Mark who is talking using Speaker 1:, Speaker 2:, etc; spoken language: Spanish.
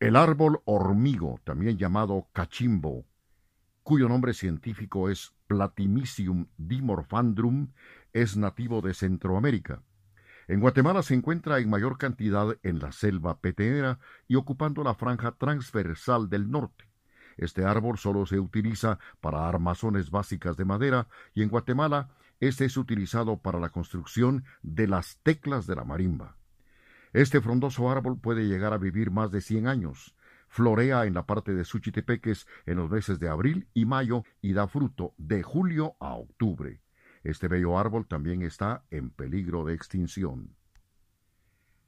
Speaker 1: El árbol hormigo, también llamado cachimbo, cuyo nombre científico es Platimicium dimorphandrum, es nativo de Centroamérica. En Guatemala se encuentra en mayor cantidad en la selva petenera y ocupando la franja transversal del norte. Este árbol solo se utiliza para armazones básicas de madera y en Guatemala este es utilizado para la construcción de las teclas de la marimba. Este frondoso árbol puede llegar a vivir más de 100 años. Florea en la parte de Suchitepeques en los meses de abril y mayo y da fruto de julio a octubre. Este bello árbol también está en peligro de extinción.